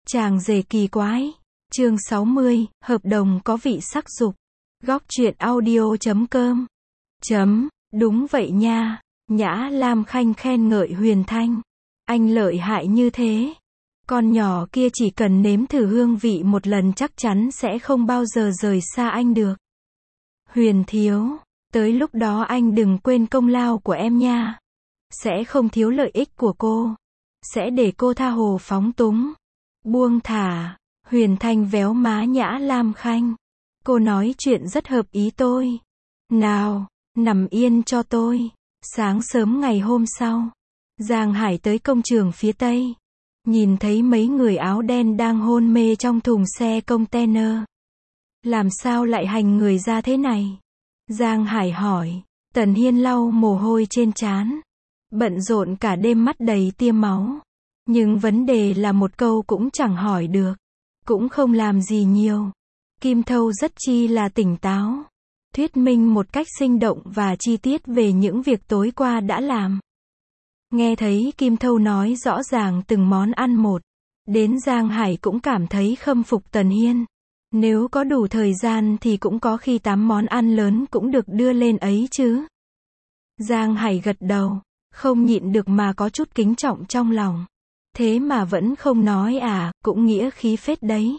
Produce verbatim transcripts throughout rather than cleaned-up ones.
Chàng rể kỳ quái. Chương sáu mươi, hợp đồng có vị sắc dục. Góc truyện audio chấm com. Chấm, đúng vậy nha. Nhã Lam Khanh khen ngợi Huyền Thanh. Anh lợi hại như thế. Con nhỏ kia chỉ cần nếm thử hương vị một lần chắc chắn sẽ không bao giờ rời xa anh được. Huyền thiếu, tới lúc đó anh đừng quên công lao của em nha. Sẽ không thiếu lợi ích của cô. Sẽ để cô tha hồ phóng túng. Buông thả. Huyền Thanh véo má Nhã Lam Khanh. Cô nói chuyện rất hợp ý tôi. Nào, nằm yên cho tôi. Sáng sớm ngày hôm sau, Giang Hải tới công trường phía Tây. Nhìn thấy mấy người áo đen đang hôn mê trong thùng xe container. Làm sao lại hành người ra thế này? Giang Hải hỏi. Tần Hiên lau mồ hôi trên trán. Bận rộn cả đêm mắt đầy tia máu. Nhưng vấn đề là một câu cũng chẳng hỏi được. Cũng không làm gì nhiều. Kim Thâu rất chi là tỉnh táo. Thuyết minh một cách sinh động và chi tiết về những việc tối qua đã làm. Nghe thấy Kim Thâu nói rõ ràng từng món ăn một. Đến Giang Hải cũng cảm thấy khâm phục Tần Hiên. Nếu có đủ thời gian thì cũng có khi tám món ăn lớn cũng được đưa lên ấy chứ. Giang Hải gật đầu. Không nhịn được mà có chút kính trọng trong lòng. Thế mà vẫn không nói à, cũng nghĩa khí phết đấy.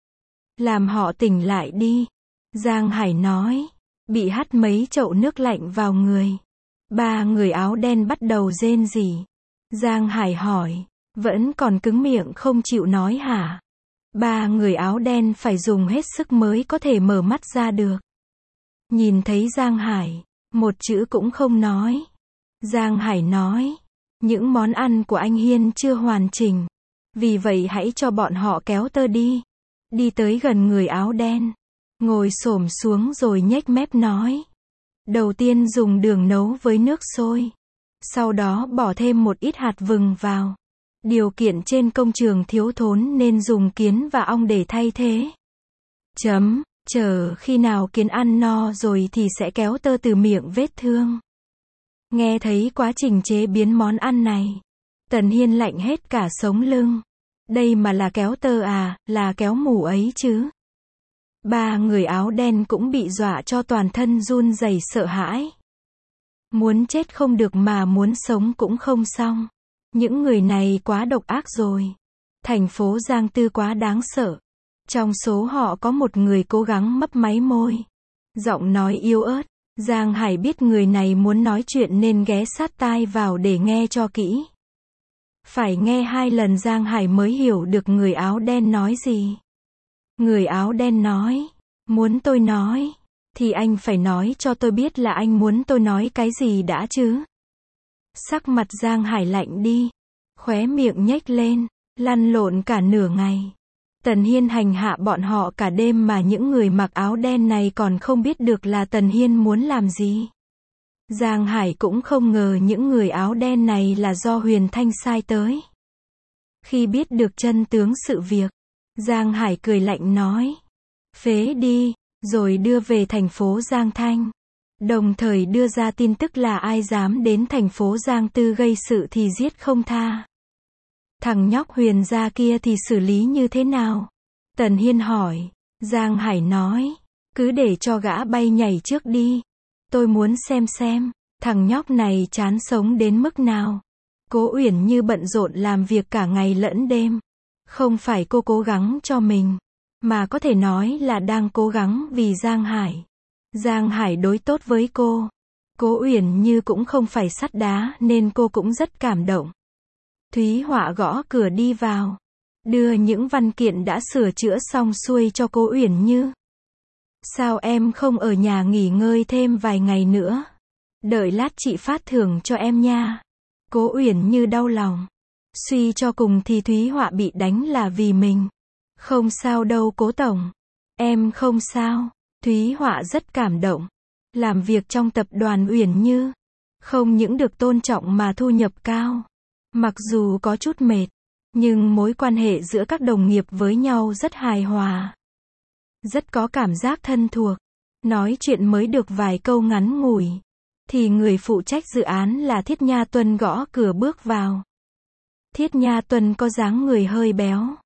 Làm họ tỉnh lại đi. Giang Hải nói. Bị hắt mấy chậu nước lạnh vào người. Ba người áo đen bắt đầu rên rỉ. Giang Hải hỏi. Vẫn còn cứng miệng không chịu nói hả? Ba người áo đen phải dùng hết sức mới có thể mở mắt ra được. Nhìn thấy Giang Hải, một chữ cũng không nói. Giang Hải nói. Những món ăn của anh Hiên chưa hoàn chỉnh. Vì vậy hãy cho bọn họ kéo tơ đi. Đi tới gần người áo đen. Ngồi xổm xuống rồi nhếch mép nói. Đầu tiên dùng đường nấu với nước sôi. Sau đó bỏ thêm một ít hạt vừng vào. Điều kiện trên công trường thiếu thốn nên dùng kiến và ong để thay thế. Chấm, chờ khi nào kiến ăn no rồi thì sẽ kéo tơ từ miệng vết thương. Nghe thấy quá trình chế biến món ăn này. Tần Hiên lạnh hết cả sống lưng. Đây mà là kéo tơ à, là kéo mủ ấy chứ. Ba người áo đen cũng bị dọa cho toàn thân run rẩy sợ hãi. Muốn chết không được mà muốn sống cũng không xong. Những người này quá độc ác rồi. Thành phố Giang Tư quá đáng sợ. Trong số họ có một người cố gắng mấp máy môi. Giọng nói yếu ớt. Giang Hải biết người này muốn nói chuyện nên ghé sát tai vào để nghe cho kỹ. Phải nghe hai lần Giang Hải mới hiểu được người áo đen nói gì. Người áo đen nói. Muốn tôi nói. Thì anh phải nói cho tôi biết là anh muốn tôi nói cái gì đã chứ. Sắc mặt Giang Hải lạnh đi. Khóe miệng nhếch lên. Lăn lộn cả nửa ngày. Tần Hiên hành hạ bọn họ cả đêm mà những người mặc áo đen này còn không biết được là Tần Hiên muốn làm gì. Giang Hải cũng không ngờ những người áo đen này là do Huyền Thanh sai tới. Khi biết được chân tướng sự việc, Giang Hải cười lạnh nói. Phế đi, rồi đưa về thành phố Giang Thanh. Đồng thời đưa ra tin tức là ai dám đến thành phố Giang Tư gây sự thì giết không tha. Thằng nhóc Huyền gia kia thì xử lý như thế nào? Tần Hiên hỏi. Giang Hải nói. Cứ để cho gã bay nhảy trước đi. Tôi muốn xem xem, thằng nhóc này chán sống đến mức nào. Cố Uyển Như bận rộn làm việc cả ngày lẫn đêm. Không phải cô cố gắng cho mình, mà có thể nói là đang cố gắng vì Giang Hải. Giang Hải đối tốt với cô. Cố Uyển Như cũng không phải sắt đá nên cô cũng rất cảm động. Thúy Họa gõ cửa đi vào. Đưa những văn kiện đã sửa chữa xong xuôi cho cô Uyển Như. Sao em không ở nhà nghỉ ngơi thêm vài ngày nữa? Đợi lát chị phát thưởng cho em nha. Cố Uyển Như đau lòng. Suy cho cùng thì Thúy Họa bị đánh là vì mình. Không sao đâu Cố tổng. Em không sao. Thúy Họa rất cảm động. Làm việc trong tập đoàn Uyển Như. Không những được tôn trọng mà thu nhập cao. Mặc dù có chút mệt. Nhưng mối quan hệ giữa các đồng nghiệp với nhau rất hài hòa. Rất có cảm giác thân thuộc. Nói chuyện mới được vài câu ngắn ngủi. Thì người phụ trách dự án là Thiết Nha Tuân gõ cửa bước vào. Thiết Nha Tuân có dáng người hơi béo.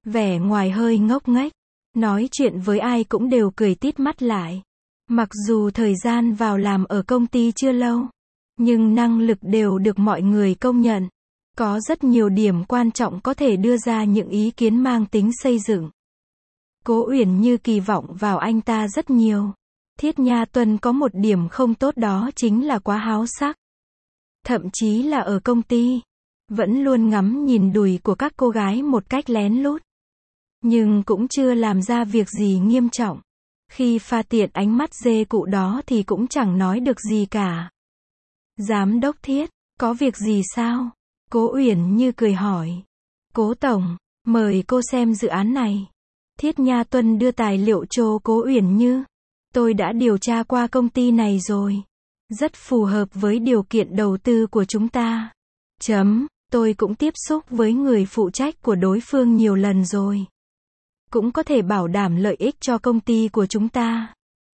Vẻ ngoài hơi ngốc nghếch. Nói chuyện với ai cũng đều cười tít mắt lại. Mặc dù thời gian vào làm ở công ty chưa lâu, nhưng năng lực đều được mọi người công nhận. Có rất nhiều điểm quan trọng có thể đưa ra những ý kiến mang tính xây dựng. Cố Uyển Như kỳ vọng vào anh ta rất nhiều. Thiết Nha Tuân có một điểm không tốt, đó chính là quá háo sắc. Thậm chí là ở công ty, vẫn luôn ngắm nhìn đùi của các cô gái một cách lén lút. Nhưng cũng chưa làm ra việc gì nghiêm trọng. Khi pha tiện ánh mắt dê cụ đó thì cũng chẳng nói được gì cả. Giám đốc Thiết, có việc gì sao? Cố Uyển Như cười hỏi. Cố tổng, mời cô xem dự án này. Thiết Nha Tuân đưa tài liệu cho Cố Uyển Như. Tôi đã điều tra qua công ty này rồi. Rất phù hợp với điều kiện đầu tư của chúng ta. Chấm, tôi cũng tiếp xúc với người phụ trách của đối phương nhiều lần rồi. Cũng có thể bảo đảm lợi ích cho công ty của chúng ta.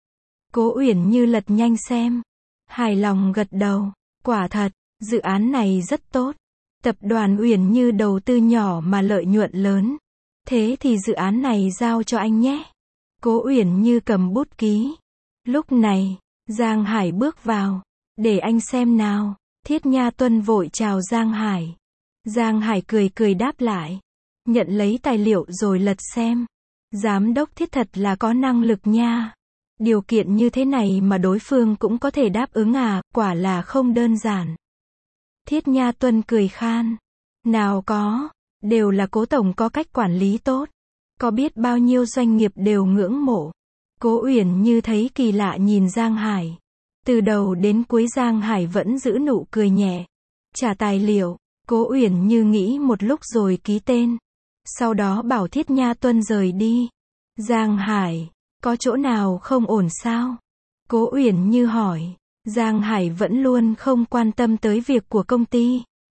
Cố Uyển Như lật nhanh xem. Hài lòng gật đầu. Quả thật, dự án này rất tốt. Tập đoàn Uyển Như đầu tư nhỏ mà lợi nhuận lớn. Thế thì dự án này giao cho anh nhé. Cố Uyển Như cầm bút ký. Lúc này, Giang Hải bước vào. Để anh xem nào. Thiết Nha Tuân vội chào Giang Hải. Giang Hải cười cười đáp lại. Nhận lấy tài liệu rồi lật xem. Giám đốc Thiết thật là có năng lực nha. Điều kiện như thế này mà đối phương cũng có thể đáp ứng à, quả là không đơn giản. Thiết Nha Tuân cười khan. Nào có, đều là Cố tổng có cách quản lý tốt. Có biết bao nhiêu doanh nghiệp đều ngưỡng mộ. Cố Uyển Như thấy kỳ lạ nhìn Giang Hải. Từ đầu đến cuối Giang Hải vẫn giữ nụ cười nhẹ. Trả tài liệu, Cố Uyển Như nghĩ một lúc rồi ký tên. Sau đó bảo Thiết Nha Tuân rời đi. Giang Hải, có chỗ nào không ổn sao? Cố Uyển Như hỏi. Giang Hải vẫn luôn không quan tâm tới việc của công ty.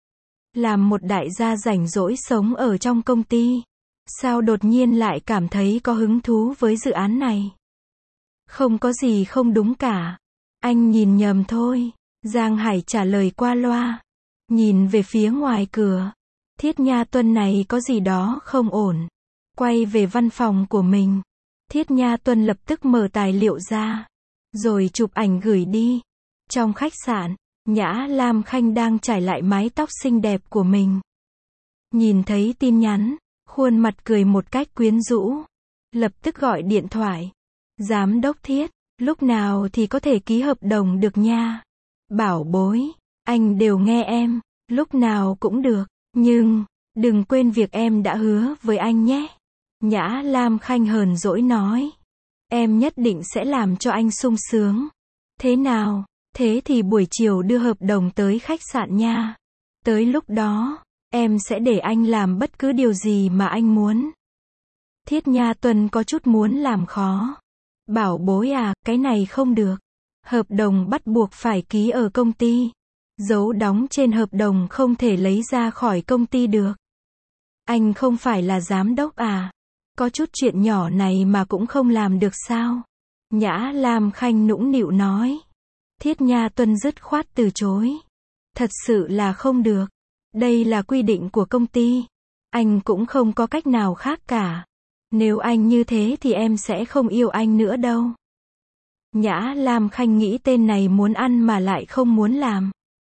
Làm một đại gia rảnh rỗi sống ở trong công ty. Sao đột nhiên lại cảm thấy có hứng thú với dự án này? Không có gì không đúng cả. Anh nhìn nhầm thôi. Giang Hải trả lời qua loa. Nhìn về phía ngoài cửa. Thiết Nha Tuân này có gì đó không ổn. Quay về văn phòng của mình. Thiết Nha Tuân lập tức mở tài liệu ra. Rồi chụp ảnh gửi đi. Trong khách sạn, Nhã Lam Khanh đang trải lại mái tóc xinh đẹp của mình. Nhìn thấy tin nhắn, khuôn mặt cười một cách quyến rũ. Lập tức gọi điện thoại. Giám đốc Thiết, lúc nào thì có thể ký hợp đồng được nha. Bảo bối, anh đều nghe em, lúc nào cũng được. Nhưng, đừng quên việc em đã hứa với anh nhé. Nhã Lam Khanh hờn dỗi nói. Em nhất định sẽ làm cho anh sung sướng. Thế nào, thế thì buổi chiều đưa hợp đồng tới khách sạn nha. Tới lúc đó, em sẽ để anh làm bất cứ điều gì mà anh muốn. Thiết Nha Tuân có chút muốn làm khó. Bảo bối à, cái này không được. Hợp đồng bắt buộc phải ký ở công ty. Dấu đóng trên hợp đồng không thể lấy ra khỏi công ty được. Anh không phải là giám đốc à? Có chút chuyện nhỏ này mà cũng không làm được sao? Nhã Lam Khanh nũng nịu nói. Thiết Nha Tuân dứt khoát từ chối. Thật sự là không được. Đây là quy định của công ty. Anh cũng không có cách nào khác cả. Nếu anh như thế thì em sẽ không yêu anh nữa đâu. Nhã Lam Khanh nghĩ tên này muốn ăn mà lại không muốn làm.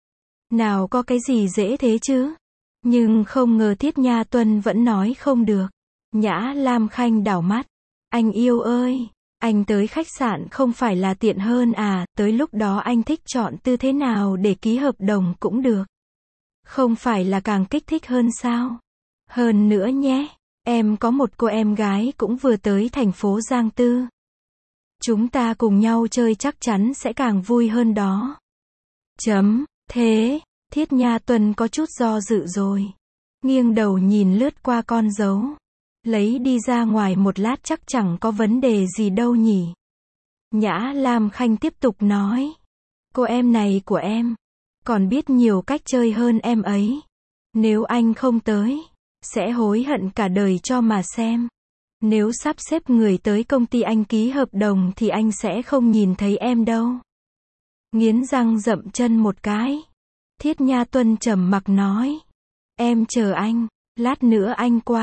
Nào có cái gì dễ thế chứ? Nhưng không ngờ Thiết Nha Tuân vẫn nói không được. Nhã Lam Khanh đảo mắt. Anh yêu ơi, anh tới khách sạn không phải là tiện hơn à, tới lúc đó anh thích chọn tư thế nào để ký hợp đồng cũng được. Không phải là càng kích thích hơn sao? Hơn nữa nhé, em có một cô em gái cũng vừa tới thành phố Giang Tư. Chúng ta cùng nhau chơi chắc chắn sẽ càng vui hơn đó. Chấm, thế, Thiết Nha Tuân có chút do dự rồi. Nghiêng đầu nhìn lướt qua con dấu. Lấy đi ra ngoài một lát chắc chẳng có vấn đề gì đâu nhỉ. Nhã Lam Khanh tiếp tục nói. Cô em này của em, còn biết nhiều cách chơi hơn em ấy. Nếu anh không tới, sẽ hối hận cả đời cho mà xem. Nếu sắp xếp người tới công ty anh ký hợp đồng thì anh sẽ không nhìn thấy em đâu. Nghiến răng dậm chân một cái. Thiết Nha Tuân trầm mặc nói. Em chờ anh, lát nữa anh qua.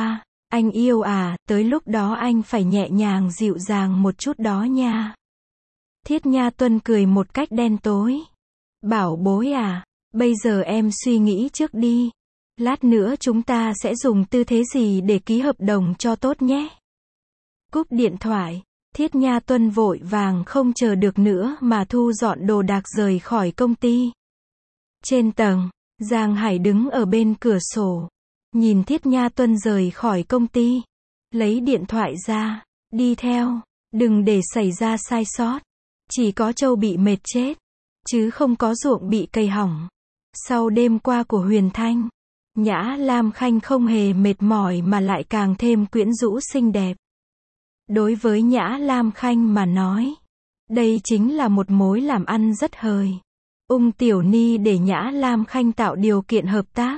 Anh yêu à, tới lúc đó anh phải nhẹ nhàng dịu dàng một chút đó nha. Thiết Nha Tuân cười một cách đen tối. Bảo bối à, bây giờ em suy nghĩ trước đi. Lát nữa chúng ta sẽ dùng tư thế gì để ký hợp đồng cho tốt nhé. Cúp điện thoại, Thiết Nha Tuân vội vàng không chờ được nữa mà thu dọn đồ đạc rời khỏi công ty. Trên tầng, Giang Hải đứng ở bên cửa sổ, nhìn Thiết Nha Tuân rời khỏi công ty, lấy điện thoại ra, đi theo, đừng để xảy ra sai sót. Chỉ có trâu bị mệt chết, chứ không có ruộng bị cây hỏng. Sau đêm qua của Huyền Thanh, Nhã Lam Khanh không hề mệt mỏi mà lại càng thêm quyến rũ xinh đẹp. Đối với Nhã Lam Khanh mà nói, đây chính là một mối làm ăn rất hời. Ung Tiểu Ni để Nhã Lam Khanh tạo điều kiện hợp tác.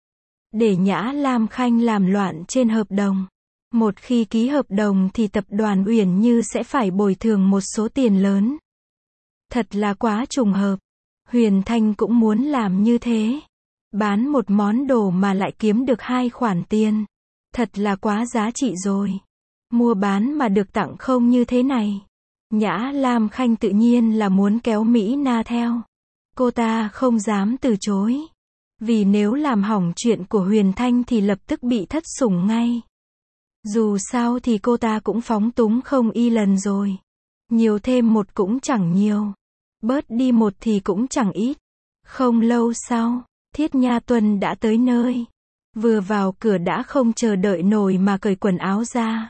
Để Nhã Lam Khanh làm loạn trên hợp đồng. Một khi ký hợp đồng thì tập đoàn Uyển Như sẽ phải bồi thường một số tiền lớn. Thật là quá trùng hợp. Huyền Thanh cũng muốn làm như thế. Bán một món đồ mà lại kiếm được hai khoản tiền. Thật là quá giá trị rồi. Mua bán mà được tặng không như thế này. Nhã Lam Khanh tự nhiên là muốn kéo Mỹ Na theo. Cô ta không dám từ chối. Vì nếu làm hỏng chuyện của Huyền Thanh thì lập tức bị thất sủng ngay. Dù sao thì cô ta cũng phóng túng không y lần rồi. Nhiều thêm một cũng chẳng nhiều. Bớt đi một thì cũng chẳng ít. Không lâu sau, Thiết Nha Tuân đã tới nơi. Vừa vào cửa đã không chờ đợi nổi mà cởi quần áo ra.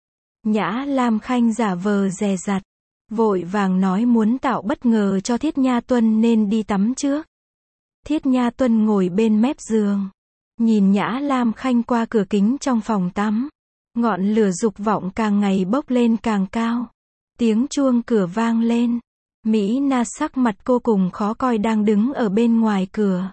Nhã Lam Khanh giả vờ dè dặt, vội vàng nói muốn tạo bất ngờ cho Thiết Nha Tuân nên đi tắm trước. Thiết Nha Tuân ngồi bên mép giường, nhìn Nhã Lam Khanh qua cửa kính trong phòng tắm. Ngọn lửa dục vọng càng ngày bốc lên càng cao. Tiếng chuông cửa vang lên. Mỹ Na sắc mặt cô cùng khó coi đang đứng ở bên ngoài cửa.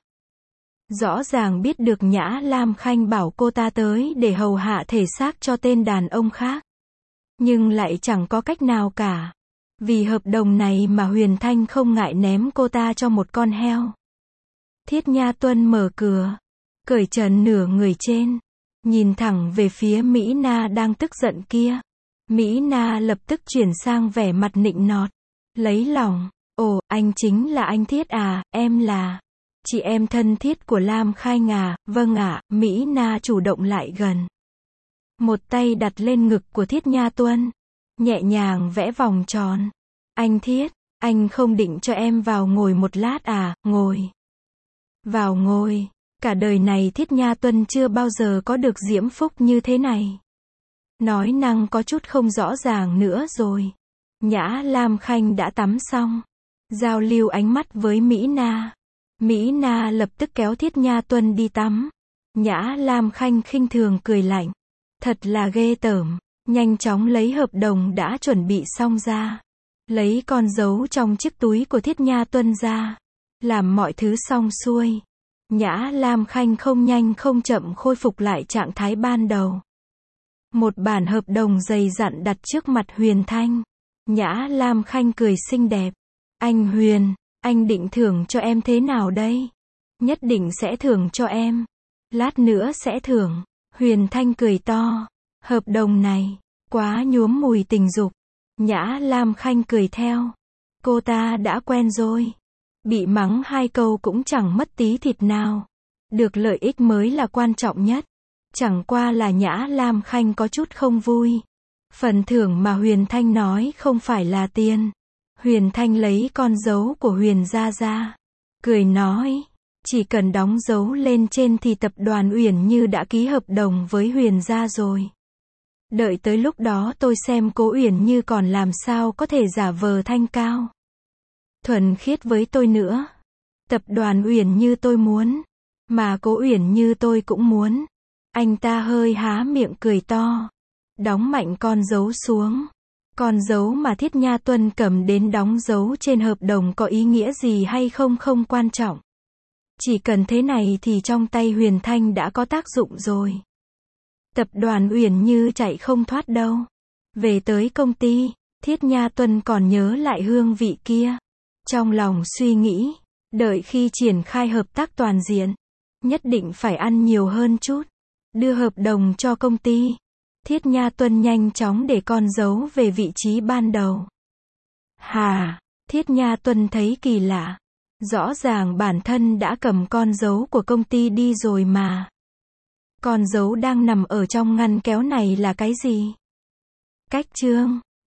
Rõ ràng biết được Nhã Lam Khanh bảo cô ta tới để hầu hạ thể xác cho tên đàn ông khác. Nhưng lại chẳng có cách nào cả. Vì hợp đồng này mà Huyền Thanh không ngại ném cô ta cho một con heo. Thiết Nha Tuân mở cửa, cởi trần nửa người trên, nhìn thẳng về phía Mỹ Na đang tức giận kia. Mỹ Na lập tức chuyển sang vẻ mặt nịnh nọt, lấy lòng. Ồ, anh chính là anh Thiết à, em là chị em thân thiết của Lam Khanh à, vâng ạ. Mỹ Na chủ động lại gần. Một tay đặt lên ngực của Thiết Nha Tuân, nhẹ nhàng vẽ vòng tròn. Anh Thiết, anh không định cho em vào ngồi một lát à, ngồi. Vào ngồi. Cả đời này Thiết Nha Tuân chưa bao giờ có được diễm phúc như thế này. Nói năng có chút không rõ ràng nữa rồi. Nhã Lam Khanh đã tắm xong. Giao lưu ánh mắt với Mỹ Na. Mỹ Na lập tức kéo Thiết Nha Tuân đi tắm. Nhã Lam Khanh khinh thường cười lạnh. Thật là ghê tởm. Nhanh chóng lấy hợp đồng đã chuẩn bị xong ra. Lấy con dấu trong chiếc túi của Thiết Nha Tuân ra. Làm mọi thứ xong xuôi. Nhã Lam Khanh không nhanh không chậm khôi phục lại trạng thái ban đầu. Một bản hợp đồng dày dặn đặt trước mặt Huyền Thanh. Nhã Lam Khanh cười xinh đẹp. Anh Huyền, anh định thưởng cho em thế nào đây? Nhất định sẽ thưởng cho em. Lát nữa sẽ thưởng. Huyền Thanh cười to. Hợp đồng này, quá nhuốm mùi tình dục. Nhã Lam Khanh cười theo. Cô ta đã quen rồi. Bị mắng hai câu cũng chẳng mất tí thịt nào. Được lợi ích mới là quan trọng nhất. Chẳng qua là Nhã Lam Khanh có chút không vui. Phần thưởng mà Huyền Thanh nói không phải là tiền. Huyền Thanh lấy con dấu của Huyền gia ra. Cười nói. Chỉ cần đóng dấu lên trên thì tập đoàn Uyển Như đã ký hợp đồng với Huyền gia rồi. Đợi tới lúc đó tôi xem cố Uyển Như còn làm sao có thể giả vờ thanh cao. Thuần khiết với tôi nữa. Tập đoàn Uyển Như tôi muốn. Mà cố Uyển Như tôi cũng muốn. Anh ta hơi há miệng cười to. Đóng mạnh con dấu xuống. Con dấu mà Thiết Nha Tuân cầm đến đóng dấu trên hợp đồng có ý nghĩa gì hay không không quan trọng. Chỉ cần thế này thì trong tay Huyền Thanh đã có tác dụng rồi. Tập đoàn Uyển Như chạy không thoát đâu. Về tới công ty, Thiết Nha Tuân còn nhớ lại hương vị kia. Trong lòng suy nghĩ, đợi khi triển khai hợp tác toàn diện, nhất định phải ăn nhiều hơn chút. Đưa hợp đồng cho công ty. Thiết Nha Tuân nhanh chóng để con dấu về vị trí ban đầu. Hà, Thiết Nha Tuân thấy kỳ lạ. Rõ ràng bản thân đã cầm con dấu của công ty đi rồi mà. Con dấu đang nằm ở trong ngăn kéo này là cái gì? Cách chương